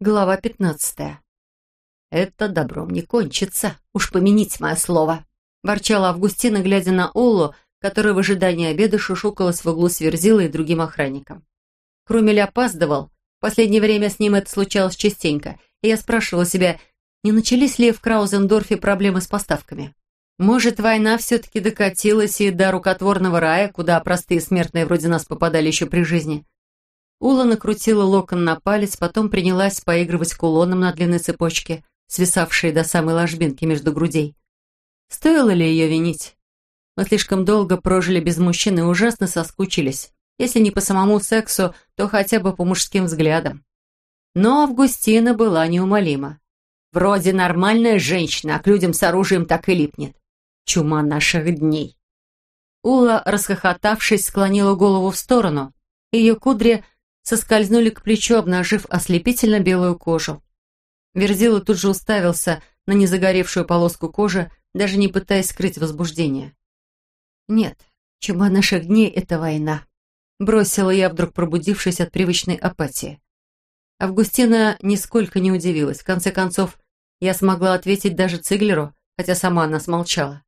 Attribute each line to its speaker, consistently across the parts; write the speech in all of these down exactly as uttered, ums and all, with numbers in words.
Speaker 1: Глава пятнадцатая. «Это добром не кончится, уж помяните мое слово», — ворчала Августина, глядя на Уллу, которая в ожидании обеда шушукалась в углу с Верзилой и другим охранником. Крумель опаздывал, в последнее время с ним это случалось частенько, и я спрашивала себя, не начались ли в Краузендорфе проблемы с поставками. Может, война все-таки докатилась и до рукотворного рая, куда простые смертные вроде нас попадали еще при жизни. Ула накрутила локон на палец, потом принялась поигрывать кулоном на длинной цепочке, свисавшей до самой ложбинки между грудей. Стоило ли ее винить? Мы слишком долго прожили без мужчин и ужасно соскучились. Если не по самому сексу, то хотя бы по мужским взглядам. Но Августина была неумолима. Вроде нормальная женщина, а к людям с оружием так и липнет. Чума наших дней. Ула, расхохотавшись, склонила голову в сторону. Ее кудри соскользнули к плечу, обнажив ослепительно белую кожу. Верзила тут же уставился на незагоревшую полоску кожи, даже не пытаясь скрыть возбуждение. «Нет, чума наших дней — это война», — бросила я, вдруг пробудившись от привычной апатии. Августина нисколько не удивилась. В конце концов, я смогла ответить даже Циглеру, хотя сама она смолчала.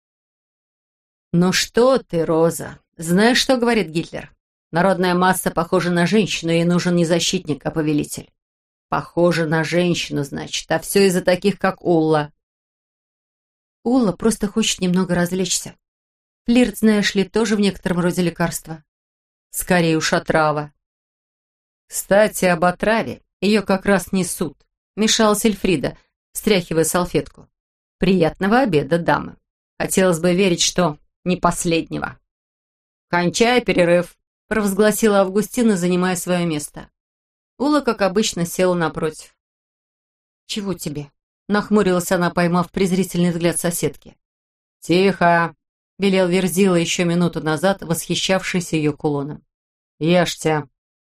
Speaker 1: «Ну что ты, Роза, знаешь, что говорит Гитлер? Народная масса похожа на женщину, ей нужен не защитник, а повелитель. Похожа на женщину, значит, а все из-за таких, как Улла». «Улла просто хочет немного развлечься. Флирт, знаешь ли, тоже в некотором роде лекарство». «Скорее уж отрава». «Кстати, об отраве. Ее как раз несут», — мешалась Эльфрида, встряхивая салфетку. «Приятного обеда, дамы. Хотелось бы верить, что не последнего». «Кончай перерыв», — провозгласила Августина, занимая свое место. Ула, как обычно, села напротив. «Чего тебе?» — нахмурилась она, поймав презрительный взгляд соседки. «Тихо!» — велел Верзила еще минуту назад, восхищавшийся ее кулоном. «Ешьте!»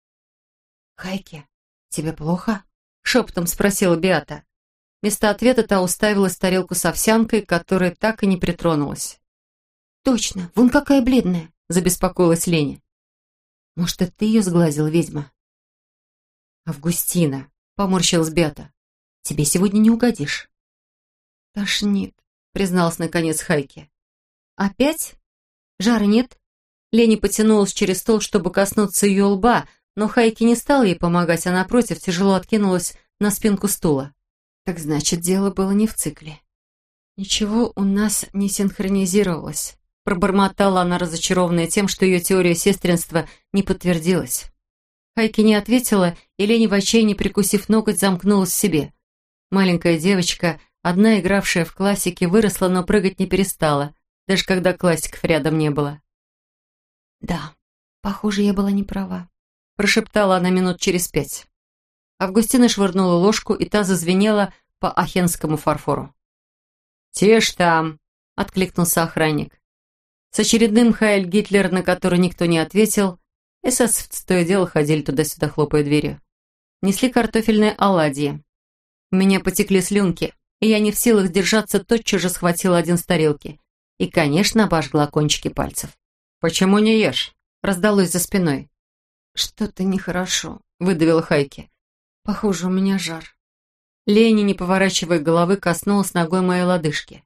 Speaker 1: «Хайке, тебе плохо?» — шепотом спросила Беата. Вместо ответа та уставилась в тарелку с овсянкой, к которой так и не притронулась. «Точно, вон какая бледная!» — забеспокоилась Леня. «Может, это ты ее сглазила, ведьма?» «Августина», — поморщилась Беата, — «тебе сегодня не угодишь». «Тошнит», — призналась наконец Хайке. «Опять? Жара нет?» Леня потянулась через стол, чтобы коснуться ее лба, но Хайке не стала ей помогать, а напротив тяжело откинулась на спинку стула. «Так значит, дело было не в цикле». «Ничего у нас не синхронизировалось», — пробормотала она, разочарованная тем, что ее теория сестринства не подтвердилась. Хайке не ответила, и Леня в отчаянии, прикусив ноготь, замкнулась в себе. Маленькая девочка, одна игравшая в классике, выросла, но прыгать не перестала, даже когда классиков рядом не было. «Да, похоже, я была не права», — прошептала она минут через пять. Августина швырнула ложку, и та зазвенела по ахенскому фарфору. «Тише там!» — откликнулся охранник. С очередным «Хайль Гитлер», на который никто не ответил, эсэсовцы то и дело ходили туда-сюда, хлопая дверью. Несли картофельные оладьи. У меня потекли слюнки, и я не в силах сдержаться, тотчас же схватила один с тарелки и, конечно, обожгла кончики пальцев. «Почему не ешь?» — раздалось за спиной. «Что-то нехорошо», — выдавила Хайке. «Похоже, у меня жар». Леня, не поворачивая головы, коснулась ногой моей лодыжки.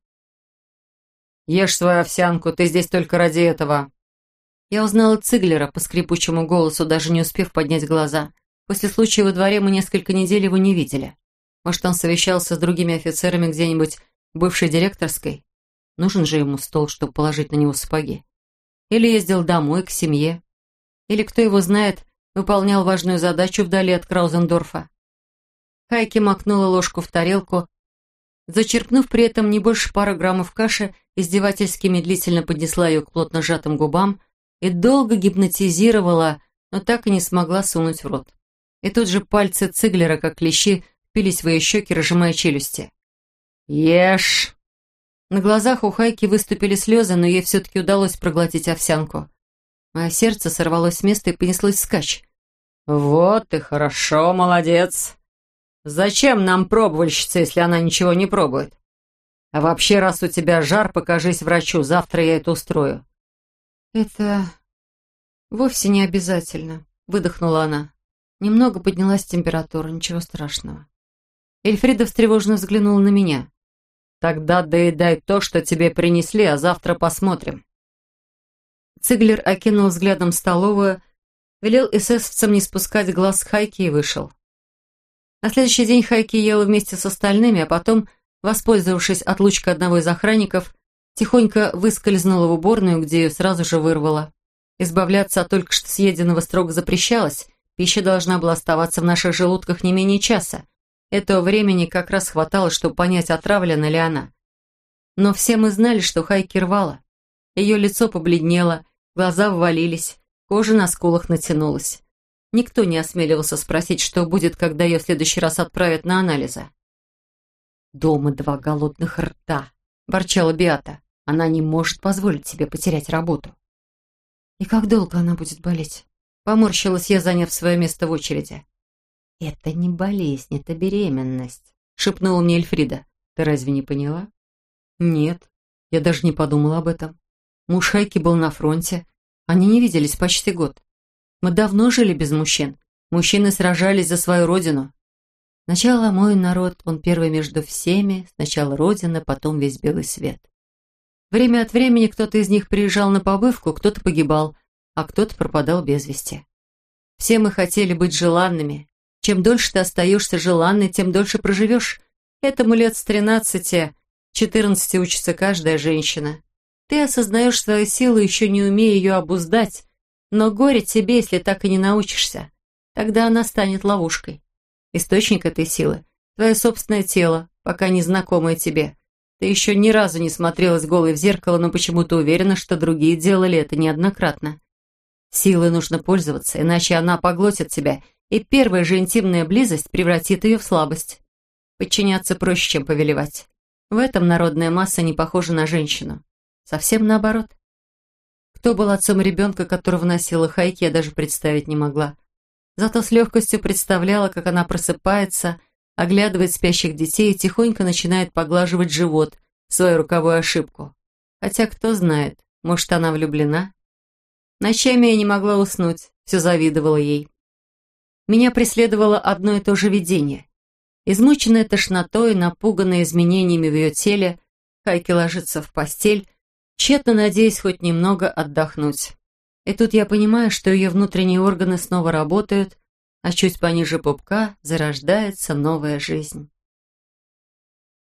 Speaker 1: «Ешь свою овсянку, ты здесь только ради этого». Я узнала Циглера по скрипучему голосу, даже не успев поднять глаза. После случая во дворе мы несколько недель его не видели. Может, он совещался с другими офицерами где-нибудь в бывшей директорской? Нужен же ему стол, чтобы положить на него сапоги. Или ездил домой, к семье. Или, кто его знает, выполнял важную задачу вдали от Краузендорфа. Хайке макнула ложку в тарелку, зачерпнув при этом не больше пары граммов каши, издевательски медлительно поднесла ее к плотно сжатым губам и долго гипнотизировала, но так и не смогла сунуть в рот. И тут же пальцы Циглера, как клещи, впились в ее щеки, разжимая челюсти. «Ешь!» На глазах у Хайки выступили слезы, но ей все-таки удалось проглотить овсянку. Мое сердце сорвалось с места и понеслось вскачь. «Вот и хорошо, молодец! Зачем нам пробовальщица, если она ничего не пробует? А вообще, раз у тебя жар, покажись врачу, завтра я это устрою». «Это вовсе не обязательно», — выдохнула она. Немного поднялась температура, ничего страшного. Эльфрида встревоженно взглянула на меня. «Тогда доедай то, что тебе принесли, а завтра посмотрим». Циглер окинул взглядом столовую, велел эсэсовцам не спускать глаз с Хайки и вышел. На следующий день Хайки ела вместе с остальными, а потом, воспользовавшись отлучкой одного из охранников, тихонько выскользнула в уборную, где ее сразу же вырвало. Избавляться от только что съеденного строго запрещалось, пища должна была оставаться в наших желудках не менее часа. Этого времени как раз хватало, чтобы понять, отравлена ли она. Но все мы знали, что Хайки рвала. Ее лицо побледнело, глаза ввалились, кожа на скулах натянулась. Никто не осмеливался спросить, что будет, когда ее в следующий раз отправят на анализы. «Дома два голодных рта», – ворчала Беата. «Она не может позволить себе потерять работу». «И как долго она будет болеть?» Поморщилась я, заняв свое место в очереди. «Это не болезнь, это беременность», — шепнула мне Эльфрида. «Ты разве не поняла?» «Нет, я даже не подумала об этом. Муж Хайки был на фронте. Они не виделись почти год. Мы давно жили без мужчин. Мужчины сражались за свою родину. Сначала мой народ, он первый между всеми, сначала родина, потом весь белый свет. Время от времени кто-то из них приезжал на побывку, кто-то погибал, а кто-то пропадал без вести. Все мы хотели быть желанными. Чем дольше ты остаешься желанной, тем дольше проживешь. Этому лет с тринадцати, четырнадцати учится каждая женщина. Ты осознаешь свою силу, еще не умея ее обуздать, но горе тебе, если так и не научишься. Тогда она станет ловушкой. Источник этой силы – твое собственное тело, пока незнакомое тебе. Ты еще ни разу не смотрелась голой в зеркало, но почему-то уверена, что другие делали это неоднократно. Силой нужно пользоваться, иначе она поглотит тебя, и первая же интимная близость превратит ее в слабость. Подчиняться проще, чем повелевать. В этом народная масса не похожа на женщину. Совсем наоборот. Кто был отцом ребенка, которого носила Хайки, я даже представить не могла. Зато с легкостью представляла, как она просыпается, оглядывает спящих детей и тихонько начинает поглаживать живот, свою роковую ошибку. Хотя кто знает, может, она влюблена? Ночами я не могла уснуть, все завидовала ей. Меня преследовало одно и то же видение. Измученная тошнотой, напуганная изменениями в ее теле, Хайки ложится в постель, тщетно надеясь хоть немного отдохнуть. И тут я понимаю, что ее внутренние органы снова работают, а чуть пониже пупка зарождается новая жизнь.